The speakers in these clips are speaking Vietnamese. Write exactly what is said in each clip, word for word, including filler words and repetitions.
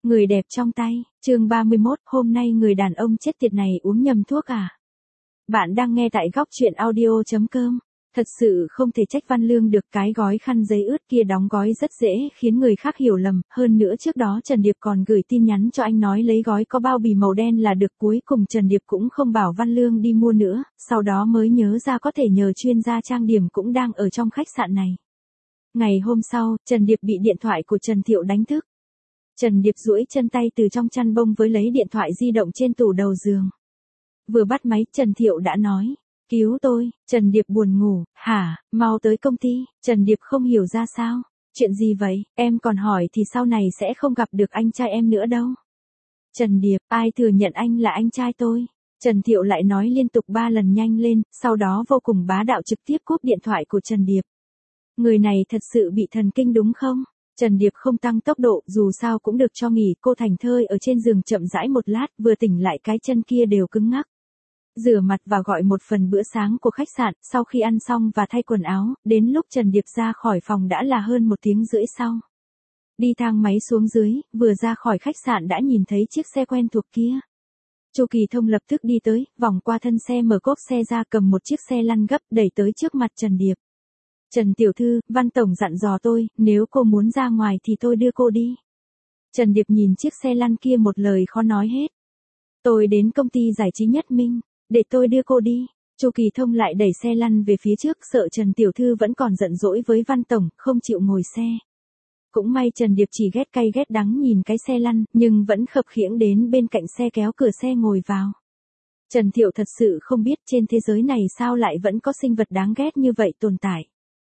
Người đẹp trong tay, chương ba mươi mốt, hôm nay người đàn ông chết tiệt này uống nhầm thuốc à? Bạn đang nghe tại góc chuyện audio chấm com. Thật sự không thể trách Văn Lương được, cái gói khăn giấy ướt kia đóng gói rất dễ khiến người khác hiểu lầm, hơn nữa trước đó Trần Điệp còn gửi tin nhắn cho anh nói lấy gói có bao bì màu đen là được, cuối cùng Trần Điệp cũng không bảo Văn Lương đi mua nữa, sau đó mới nhớ ra có thể nhờ chuyên gia trang điểm cũng đang ở trong khách sạn này. Ngày hôm sau, Trần Điệp bị điện thoại của Trần Thiệu đánh thức. Trần Điệp duỗi chân tay từ trong chăn bông với lấy điện thoại di động trên tủ đầu giường. Vừa bắt máy, Trần Thiệu đã nói, cứu tôi. Trần Điệp buồn ngủ, hả, mau tới công ty. Trần Điệp không hiểu ra sao, chuyện gì vậy, em còn hỏi thì sau này sẽ không gặp được anh trai em nữa đâu. Trần Điệp, ai thừa nhận anh là anh trai tôi? Trần Thiệu lại nói liên tục ba lần nhanh lên, sau đó vô cùng bá đạo trực tiếp cúp điện thoại của Trần Điệp. Người này thật sự bị thần kinh đúng không? Trần Điệp không tăng tốc độ, dù sao cũng được cho nghỉ, cô thảnh thơi ở trên giường chậm rãi một lát, vừa tỉnh lại cái chân kia đều cứng ngắc. Rửa mặt và gọi một phần bữa sáng của khách sạn, sau khi ăn xong và thay quần áo, đến lúc Trần Điệp ra khỏi phòng đã là hơn một tiếng rưỡi sau. Đi thang máy xuống dưới, vừa ra khỏi khách sạn đã nhìn thấy chiếc xe quen thuộc kia. Chu Kỳ Thông lập tức đi tới, vòng qua thân xe mở cốp xe ra, cầm một chiếc xe lăn gấp đẩy tới trước mặt Trần Điệp. Trần tiểu thư, Văn tổng dặn dò tôi, nếu cô muốn ra ngoài thì tôi đưa cô đi. Trần Điệp nhìn chiếc xe lăn kia một lời khó nói hết. Tôi đến công ty giải trí Nhất Minh, để tôi đưa cô đi. Chu Kỳ Thông lại đẩy xe lăn về phía trước, sợ Trần tiểu thư vẫn còn giận dỗi với Văn tổng, không chịu ngồi xe. Cũng may Trần Điệp chỉ ghét cay ghét đắng nhìn cái xe lăn, nhưng vẫn khập khiễng đến bên cạnh xe kéo cửa xe ngồi vào. Trần Thiệu thật sự không biết trên thế giới này sao lại vẫn có sinh vật đáng ghét như vậy tồn tại.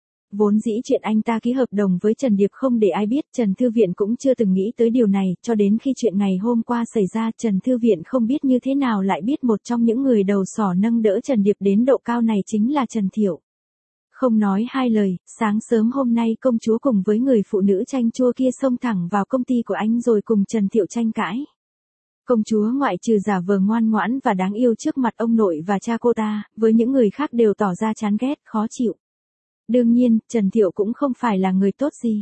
Vốn dĩ chuyện anh ta ký hợp đồng với Trần Điệp không để ai biết, Trần Thư Viện cũng chưa từng nghĩ tới điều này, cho đến khi chuyện ngày hôm qua xảy ra, Trần Thư Viện không biết như thế nào lại biết một trong những người đầu sỏ nâng đỡ Trần Điệp đến độ cao này chính là Trần Thiệu. Không nói hai lời, sáng sớm hôm nay công chúa cùng với người phụ nữ chanh chua kia xông thẳng vào công ty của anh rồi cùng Trần Thiệu tranh cãi. Công chúa ngoại trừ giả vờ ngoan ngoãn và đáng yêu trước mặt ông nội và cha cô ta, với những người khác đều tỏ ra chán ghét, khó chịu. Đương nhiên, Trần Thiệu cũng không phải là người tốt gì.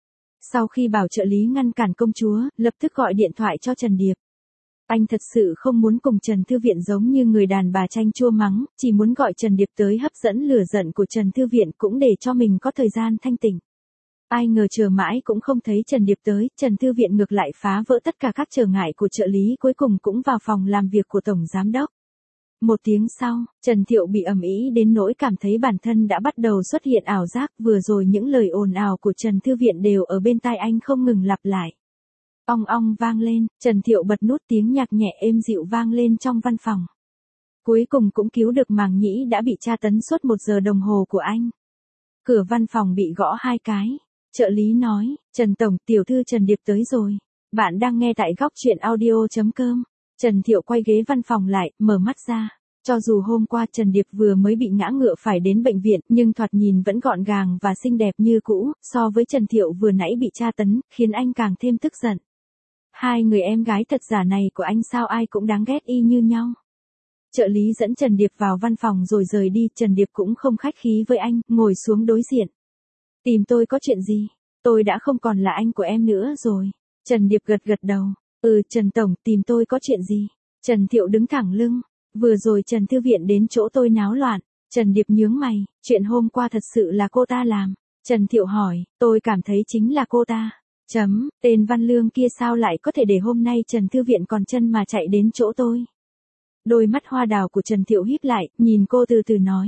Sau khi bảo trợ lý ngăn cản công chúa, lập tức gọi điện thoại cho Trần Điệp. Anh thật sự không muốn cùng Trần Thư Viện giống như người đàn bà chanh chua mắng, chỉ muốn gọi Trần Điệp tới hấp dẫn lửa giận của Trần Thư Viện cũng để cho mình có thời gian thanh tỉnh. Ai ngờ chờ mãi cũng không thấy Trần Điệp tới, Trần Thư Viện ngược lại phá vỡ tất cả các trở ngại của trợ lý, cuối cùng cũng vào phòng làm việc của Tổng Giám Đốc. Một tiếng sau, Trần Thiệu bị ầm ĩ đến nỗi cảm thấy bản thân đã bắt đầu xuất hiện ảo giác, vừa rồi những lời ồn ào của Trần Thư Viện đều ở bên tai anh không ngừng lặp lại. Ong ong vang lên, Trần Thiệu bật nút, tiếng nhạc nhẹ êm dịu vang lên trong văn phòng. Cuối cùng cũng cứu được màng nhĩ đã bị tra tấn suốt một giờ đồng hồ của anh. Cửa văn phòng bị gõ hai cái. Trợ lý nói, Trần Tổng, tiểu thư Trần Điệp tới rồi. Bạn đang nghe tại góc chuyện audio chấm com. Trần Thiệu quay ghế văn phòng lại, mở mắt ra. Cho dù hôm qua Trần Điệp vừa mới bị ngã ngựa phải đến bệnh viện, nhưng thoạt nhìn vẫn gọn gàng và xinh đẹp như cũ, so với Trần Thiệu vừa nãy bị tra tấn, khiến anh càng thêm tức giận. Hai người em gái thật giả này của anh sao ai cũng đáng ghét y như nhau. Trợ lý dẫn Trần Điệp vào văn phòng rồi rời đi, Trần Điệp cũng không khách khí với anh, ngồi xuống đối diện. Tìm tôi có chuyện gì? Tôi đã không còn là anh của em nữa rồi. Trần Điệp gật gật đầu. Ừ, Trần Tổng, tìm tôi có chuyện gì? Trần Thiệu đứng thẳng lưng. Vừa rồi Trần Thư Viện đến chỗ tôi náo loạn. Trần Điệp nhướng mày, chuyện hôm qua thật sự là cô ta làm. Trần Thiệu hỏi, tôi cảm thấy chính là cô ta. Chấm, tên Văn Lương kia sao lại có thể để hôm nay Trần Thư Viện còn chân mà chạy đến chỗ tôi? Đôi mắt hoa đào của Trần Thiệu híp lại, nhìn cô từ từ nói.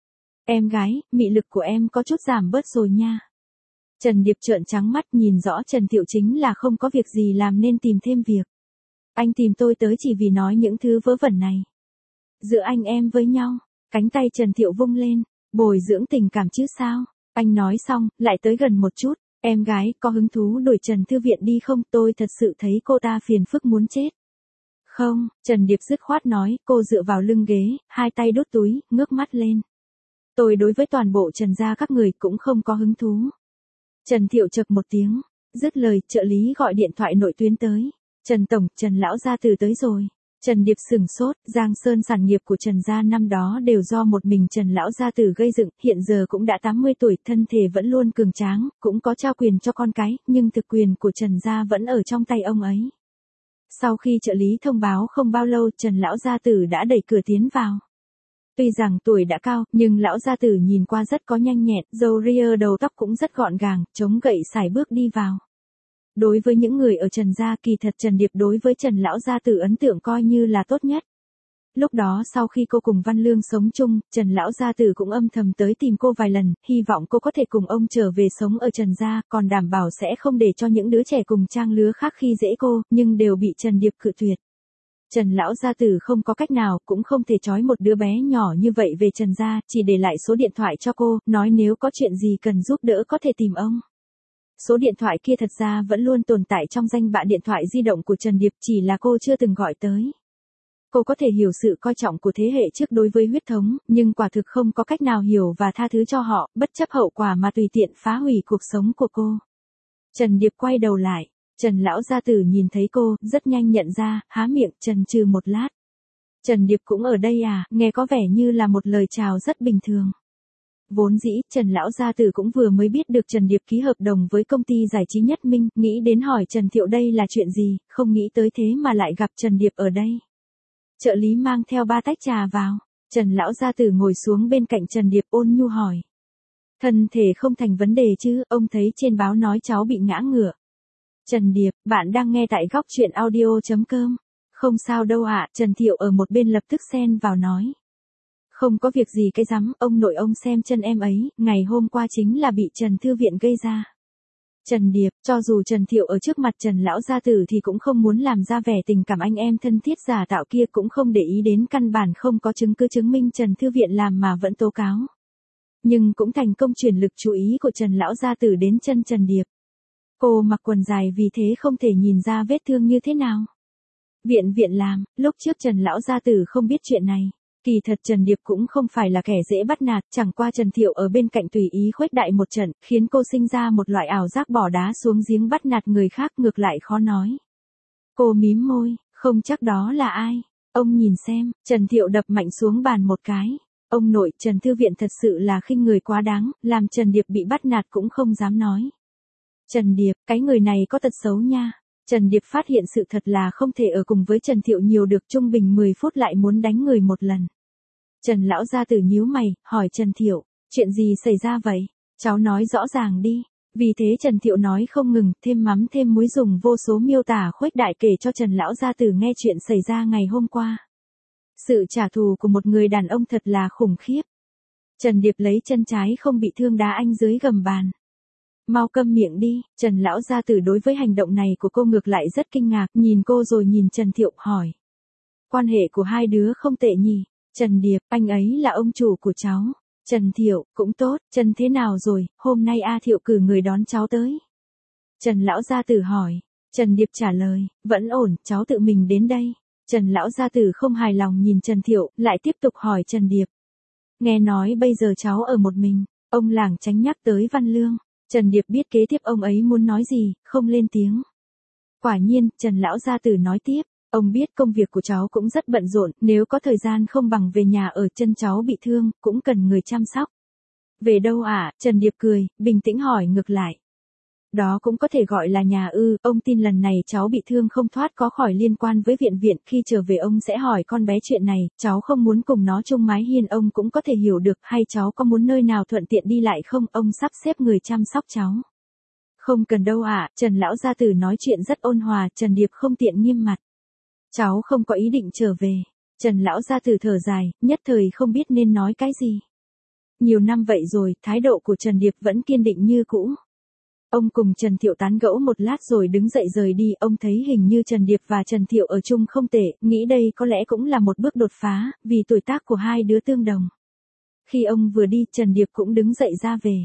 Em gái, mị lực của em có chút giảm bớt rồi nha. Trần Điệp trợn trắng mắt, nhìn rõ Trần Thiệu chính là không có việc gì làm nên tìm thêm việc. Anh tìm tôi tới chỉ vì nói những thứ vớ vẩn này. Giữa anh em với nhau, cánh tay Trần Thiệu vung lên, bồi dưỡng tình cảm chứ sao? Anh nói xong, lại tới gần một chút. Em gái, có hứng thú đuổi Trần Thư Viện đi không? Tôi thật sự thấy cô ta phiền phức muốn chết. Không, Trần Điệp dứt khoát nói, cô dựa vào lưng ghế, hai tay đút túi, ngước mắt lên. Tôi đối với toàn bộ Trần gia các người cũng không có hứng thú. Trần Thiệu chậc một tiếng, dứt lời, trợ lý gọi điện thoại nội tuyến tới. Trần Tổng, Trần Lão gia từ tới rồi. Trần Điệp sửng sốt, Giang Sơn sản nghiệp của Trần gia năm đó đều do một mình Trần Lão gia tử gây dựng, hiện giờ cũng đã tám mươi tuổi, thân thể vẫn luôn cường tráng, cũng có trao quyền cho con cái, nhưng thực quyền của Trần gia vẫn ở trong tay ông ấy. Sau khi trợ lý thông báo không bao lâu, Trần lão gia tử đã đẩy cửa tiến vào. Tuy rằng tuổi đã cao, nhưng lão gia tử nhìn qua rất có nhanh nhẹn, râu ria đầu tóc cũng rất gọn gàng, chống gậy sải bước đi vào. Đối với những người ở Trần gia, kỳ thật Trần Điệp đối với Trần lão gia tử ấn tượng coi như là tốt nhất. Lúc đó sau khi cô cùng Văn Lương sống chung, Trần lão gia tử cũng âm thầm tới tìm cô vài lần, hy vọng cô có thể cùng ông trở về sống ở Trần gia, còn đảm bảo sẽ không để cho những đứa trẻ cùng trang lứa khác khi dễ cô, nhưng đều bị Trần Điệp cự tuyệt. Trần lão gia tử không có cách nào, cũng không thể trói một đứa bé nhỏ như vậy về Trần gia, chỉ để lại số điện thoại cho cô, nói nếu có chuyện gì cần giúp đỡ có thể tìm ông. Số điện thoại kia thật ra vẫn luôn tồn tại trong danh bạ điện thoại di động của Trần Điệp, chỉ là cô chưa từng gọi tới. Cô có thể hiểu sự coi trọng của thế hệ trước đối với huyết thống, nhưng quả thực không có cách nào hiểu và tha thứ cho họ, bất chấp hậu quả mà tùy tiện phá hủy cuộc sống của cô. Trần Điệp quay đầu lại, Trần lão gia tử nhìn thấy cô, rất nhanh nhận ra, há miệng, chần chừ một lát. Trần Điệp cũng ở đây à, nghe có vẻ như là một lời chào rất bình thường. Vốn dĩ, Trần lão gia tử cũng vừa mới biết được Trần Điệp ký hợp đồng với công ty giải trí Nhất Minh, nghĩ đến hỏi Trần Thiệu đây là chuyện gì, không nghĩ tới thế mà lại gặp Trần Điệp ở đây. Trợ lý mang theo ba tách trà vào, Trần lão gia tử ngồi xuống bên cạnh Trần Điệp ôn nhu hỏi. Thân thể không thành vấn đề chứ, ông thấy trên báo nói cháu bị ngã ngửa. Trần Điệp, bạn đang nghe tại góc truyện audio chấm com. Không sao đâu ạ, Trần Thiệu ở một bên lập tức xen vào nói. Không có việc gì cái rắm, ông nội ông xem chân em ấy, ngày hôm qua chính là bị Trần Thư Viện gây ra. Trần Điệp, cho dù Trần Thiệu ở trước mặt Trần lão gia tử thì cũng không muốn làm ra vẻ tình cảm anh em thân thiết giả tạo kia, cũng không để ý đến căn bản không có chứng cứ chứng minh Trần Thư Viện làm mà vẫn tố cáo. Nhưng cũng thành công chuyển lực chú ý của Trần lão gia tử đến chân Trần Điệp. Cô mặc quần dài vì thế không thể nhìn ra vết thương như thế nào. Viện viện làm, lúc trước Trần lão gia tử không biết chuyện này. Kỳ thật Trần Điệp cũng không phải là kẻ dễ bắt nạt, chẳng qua Trần Thiệu ở bên cạnh tùy ý khuếch đại một trận, khiến cô sinh ra một loại ảo giác bỏ đá xuống giếng bắt nạt người khác, ngược lại khó nói. Cô mím môi, không chắc đó là ai. Ông nhìn xem, Trần Thiệu đập mạnh xuống bàn một cái. Ông nội, Trần Thư Viện thật sự là khinh người quá đáng, làm Trần Điệp bị bắt nạt cũng không dám nói. Trần Điệp, cái người này có tật xấu nha. Trần Điệp phát hiện sự thật là không thể ở cùng với Trần Thiệu nhiều được, trung bình mười phút lại muốn đánh người một lần. Trần lão gia tử nhíu mày, hỏi Trần Thiệu, chuyện gì xảy ra vậy? Cháu nói rõ ràng đi. Vì thế Trần Thiệu nói không ngừng, thêm mắm thêm muối, dùng vô số miêu tả khuếch đại kể cho Trần lão gia tử nghe chuyện xảy ra ngày hôm qua. Sự trả thù của một người đàn ông thật là khủng khiếp. Trần Điệp lấy chân trái không bị thương đá anh dưới gầm bàn. Mau câm miệng đi, Trần lão gia tử đối với hành động này của cô ngược lại rất kinh ngạc, nhìn cô rồi nhìn Trần Thiệu hỏi. Quan hệ của hai đứa không tệ nhỉ? Trần Điệp, anh ấy là ông chủ của cháu. Trần Thiệu, cũng tốt, Trần thế nào rồi, hôm nay A Thiệu cử người đón cháu tới. Trần lão gia tử hỏi. Trần Điệp trả lời, vẫn ổn, cháu tự mình đến đây. Trần lão gia tử không hài lòng nhìn Trần Thiệu, lại tiếp tục hỏi Trần Điệp. Nghe nói bây giờ cháu ở một mình, ông làng tránh nhắc tới Văn Lương. Trần Điệp biết kế tiếp ông ấy muốn nói gì, không lên tiếng. Quả nhiên, Trần lão gia tử nói tiếp, ông biết công việc của cháu cũng rất bận rộn, nếu có thời gian không bằng về nhà ở, chân cháu bị thương, cũng cần người chăm sóc. Về đâu ạ? À? Trần Điệp cười, bình tĩnh hỏi ngược lại. Đó cũng có thể gọi là nhà ư, ông tin lần này cháu bị thương không thoát có khỏi liên quan với viện viện, khi trở về ông sẽ hỏi con bé chuyện này, cháu không muốn cùng nó chung mái hiên ông cũng có thể hiểu được, hay cháu có muốn nơi nào thuận tiện đi lại không, ông sắp xếp người chăm sóc cháu. Không cần đâu ạ, à, Trần lão gia tử nói chuyện rất ôn hòa, Trần Điệp không tiện nghiêm mặt. Cháu không có ý định trở về. Trần lão gia tử thở dài, nhất thời không biết nên nói cái gì. Nhiều năm vậy rồi, thái độ của Trần Điệp vẫn kiên định như cũ. Ông cùng Trần Thiệu tán gẫu một lát rồi đứng dậy rời đi, ông thấy hình như Trần Điệp và Trần Thiệu ở chung không tệ, nghĩ đây có lẽ cũng là một bước đột phá, vì tuổi tác của hai đứa tương đồng. Khi ông vừa đi, Trần Điệp cũng đứng dậy ra về.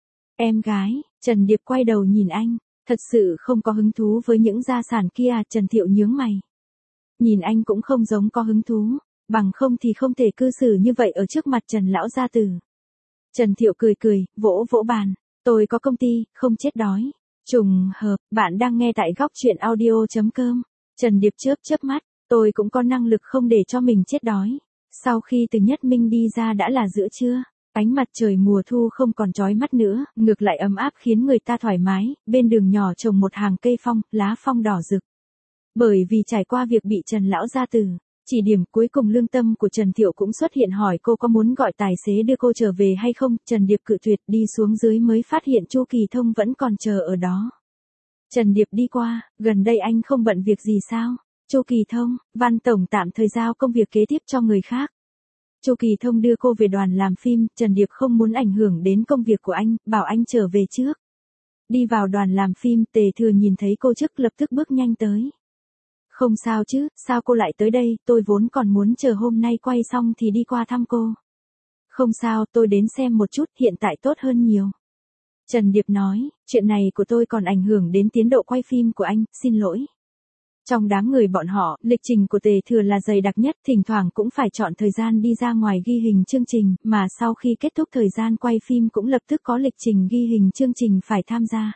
Em gái, Trần Điệp quay đầu nhìn anh, thật sự không có hứng thú với những gia sản kia, Trần Thiệu nhướng mày. Nhìn anh cũng không giống có hứng thú, bằng không thì không thể cư xử như vậy ở trước mặt Trần lão gia tử. Trần Thiệu cười cười, vỗ vỗ bàn. Tôi có công ty, không chết đói. Trùng hợp, bạn đang nghe tại góc truyện audio chấm com. Trần Điệp chớp chớp mắt, tôi cũng có năng lực không để cho mình chết đói. Sau khi từ Nhất Minh đi ra đã là giữa trưa, ánh mặt trời mùa thu không còn chói mắt nữa, ngược lại ấm áp khiến người ta thoải mái, bên đường nhỏ trồng một hàng cây phong, lá phong đỏ rực. Bởi vì trải qua việc bị Trần lão gia tử chỉ điểm, cuối cùng lương tâm của Trần Thiệu cũng xuất hiện hỏi cô có muốn gọi tài xế đưa cô trở về hay không. Trần Điệp cự tuyệt, đi xuống dưới mới phát hiện Chu Kỳ Thông vẫn còn chờ ở đó. Trần Điệp đi qua, gần đây anh không bận việc gì sao? Chu Kỳ Thông, Văn tổng tạm thời giao công việc kế tiếp cho người khác. Chu Kỳ Thông đưa cô về đoàn làm phim, Trần Điệp không muốn ảnh hưởng đến công việc của anh, bảo anh trở về trước. Đi vào đoàn làm phim, Tề Thừa nhìn thấy cô trước lập tức bước nhanh tới. Không sao chứ, sao cô lại tới đây, tôi vốn còn muốn chờ hôm nay quay xong thì đi qua thăm cô. Không sao, tôi đến xem một chút, hiện tại tốt hơn nhiều. Trần Điệp nói, chuyện này của tôi còn ảnh hưởng đến tiến độ quay phim của anh, xin lỗi. Trong đám người bọn họ, lịch trình của Tề Thừa là dày đặc nhất, thỉnh thoảng cũng phải chọn thời gian đi ra ngoài ghi hình chương trình, mà sau khi kết thúc thời gian quay phim cũng lập tức có lịch trình ghi hình chương trình phải tham gia.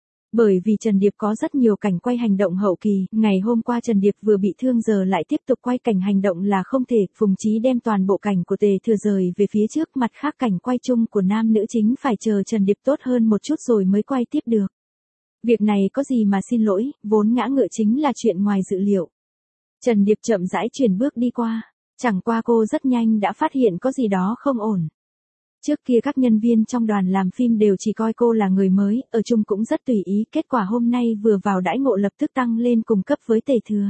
Bởi vì Trần Điệp có rất nhiều cảnh quay hành động hậu kỳ, ngày hôm qua Trần Điệp vừa bị thương giờ lại tiếp tục quay cảnh hành động là không thể, Phùng Chí đem toàn bộ cảnh của Tề Thừa rời về phía trước, mặt khác cảnh quay chung của nam nữ chính phải chờ Trần Điệp tốt hơn một chút rồi mới quay tiếp được. Việc này có gì mà xin lỗi, vốn ngã ngựa chính là chuyện ngoài dự liệu. Trần Điệp chậm rãi chuyển bước đi qua, chẳng qua cô rất nhanh đã phát hiện có gì đó không ổn. Trước kia các nhân viên trong đoàn làm phim đều chỉ coi cô là người mới, ở chung cũng rất tùy ý, kết quả hôm nay vừa vào đãi ngộ lập tức tăng lên cùng cấp với Tề Thừa.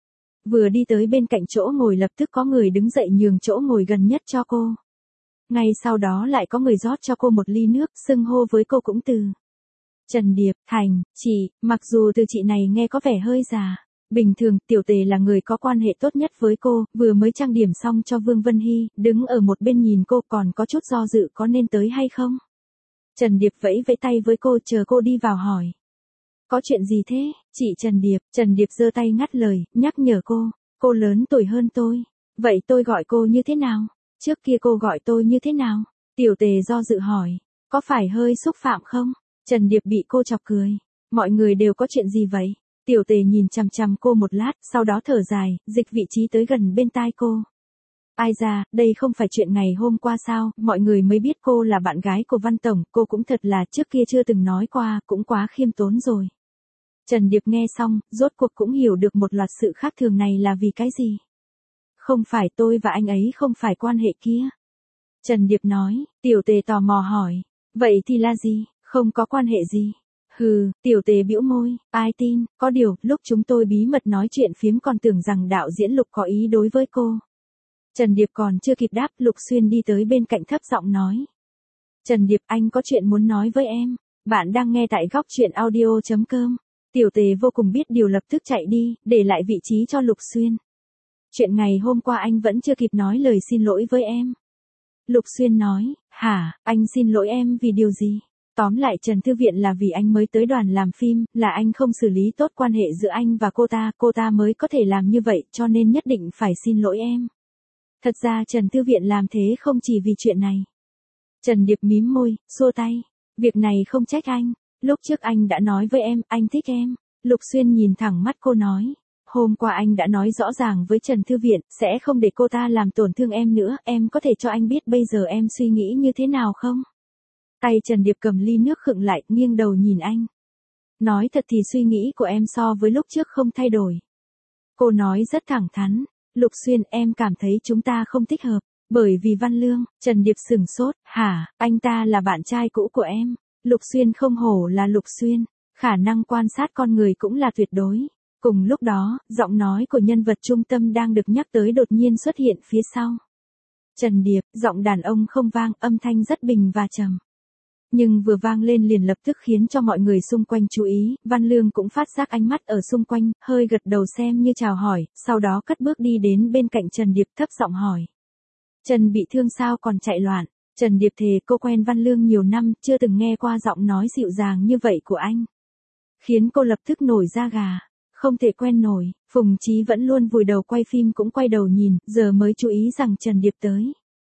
Vừa đi tới bên cạnh chỗ ngồi lập tức có người đứng dậy nhường chỗ ngồi gần nhất cho cô. Ngay sau đó lại có người rót cho cô một ly nước, xưng hô với cô cũng từ Trần Điệp, Thành, chị, mặc dù từ chị này nghe có vẻ hơi già. Bình thường, Tiểu Tề là người có quan hệ tốt nhất với cô, vừa mới trang điểm xong cho Vương Vân Hy, đứng ở một bên nhìn cô còn có chút do dự có nên tới hay không. Trần Điệp vẫy vẫy tay với cô chờ cô đi vào hỏi. Có chuyện gì thế, chị Trần Điệp? Trần Điệp giơ tay ngắt lời, nhắc nhở cô, cô lớn tuổi hơn tôi. Vậy tôi gọi cô như thế nào? Trước kia cô gọi tôi như thế nào? Tiểu Tề do dự hỏi, có phải hơi xúc phạm không? Trần Điệp bị cô chọc cười. Mọi người đều có chuyện gì vậy? Tiểu Tề nhìn chằm chằm cô một lát, sau đó thở dài, dịch vị trí tới gần bên tai cô. Ai ra, đây không phải chuyện ngày hôm qua sao, mọi người mới biết cô là bạn gái của Văn Tổng, cô cũng thật là trước kia chưa từng nói qua, cũng quá khiêm tốn rồi. Trần Điệp nghe xong, rốt cuộc cũng hiểu được một loạt sự khác thường này là vì cái gì. Không phải tôi và anh ấy không phải quan hệ kia. Trần Điệp nói, Tiểu Tề tò mò hỏi, vậy thì là gì, không có quan hệ gì. Hừ, Tiểu Tề bĩu môi, ai tin, có điều, lúc chúng tôi bí mật nói chuyện phiếm còn tưởng rằng đạo diễn Lục có ý đối với cô. Trần Điệp còn chưa kịp đáp, Lục Xuyên đi tới bên cạnh thấp giọng nói. Trần Điệp, anh có chuyện muốn nói với em. Bạn đang nghe tại góc truyện audio.com. Tiểu Tề vô cùng biết điều lập tức chạy đi, để lại vị trí cho Lục Xuyên. Chuyện ngày hôm qua anh vẫn chưa kịp nói lời xin lỗi với em. Lục Xuyên nói, hả, anh xin lỗi em vì điều gì? Tóm lại Trần Thư Viện là vì anh mới tới đoàn làm phim, là anh không xử lý tốt quan hệ giữa anh và cô ta, cô ta mới có thể làm như vậy, cho nên nhất định phải xin lỗi em. Thật ra Trần Thư Viện làm thế không chỉ vì chuyện này. Trần Điệp mím môi, xua tay. Việc này không trách anh. Lúc trước anh đã nói với em, anh thích em. Lục Xuyên nhìn thẳng mắt cô nói. Hôm qua anh đã nói rõ ràng với Trần Thư Viện, sẽ không để cô ta làm tổn thương em nữa, em có thể cho anh biết bây giờ em suy nghĩ như thế nào không? Tay Trần Điệp cầm ly nước khựng lại, nghiêng đầu nhìn anh. Nói thật thì suy nghĩ của em so với lúc trước không thay đổi. Cô nói rất thẳng thắn. Lục Xuyên, em cảm thấy chúng ta không thích hợp. Bởi vì Văn Lương. Trần Điệp sửng sốt. Hả, anh ta là bạn trai cũ của em. Lục Xuyên không hổ là Lục Xuyên. Khả năng quan sát con người cũng là tuyệt đối. Cùng lúc đó, giọng nói của nhân vật trung tâm đang được nhắc tới đột nhiên xuất hiện phía sau. Trần Điệp, giọng đàn ông không vang, âm thanh rất bình và trầm. Nhưng vừa vang lên liền lập tức khiến cho mọi người xung quanh chú ý, Văn Lương cũng phát giác ánh mắt ở xung quanh, hơi gật đầu xem như chào hỏi, sau đó cất bước đi đến bên cạnh Trần Điệp thấp giọng hỏi. Trần bị thương sao còn chạy loạn? Trần Điệp thề cô quen Văn Lương nhiều năm, chưa từng nghe qua giọng nói dịu dàng như vậy của anh. Khiến cô lập tức nổi da gà. Không thể quen nổi, Phùng Chí vẫn luôn vùi đầu quay phim cũng quay đầu nhìn, giờ mới chú ý rằng Trần Điệp tới.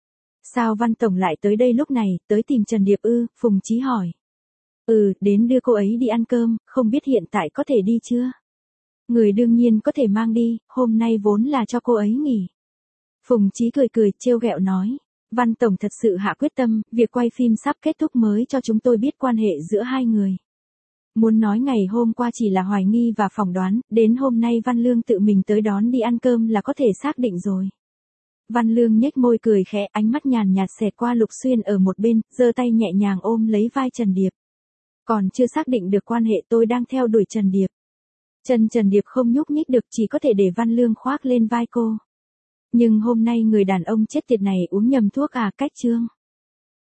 Sao Văn Tổng lại tới đây lúc này, tới tìm Trần Điệp ư, Phùng Chí hỏi. Ừ, đến đưa cô ấy đi ăn cơm, không biết hiện tại có thể đi chưa? Người đương nhiên có thể mang đi, hôm nay vốn là cho cô ấy nghỉ. Phùng Chí cười cười, trêu ghẹo nói. Văn Tổng thật sự hạ quyết tâm, việc quay phim sắp kết thúc mới cho chúng tôi biết quan hệ giữa hai người. Muốn nói ngày hôm qua chỉ là hoài nghi và phỏng đoán, đến hôm nay Văn Lương tự mình tới đón đi ăn cơm là có thể xác định rồi. Văn Lương nhếch môi cười khẽ, ánh mắt nhàn nhạt xẹt qua Lục Xuyên ở một bên, giơ tay nhẹ nhàng ôm lấy vai Trần Điệp. Còn chưa xác định được quan hệ, tôi đang theo đuổi Trần Điệp. Chân Trần Điệp không nhúc nhích được, chỉ có thể để Văn Lương khoác lên vai cô. Nhưng hôm nay người đàn ông chết tiệt này uống nhầm thuốc à, cách trương.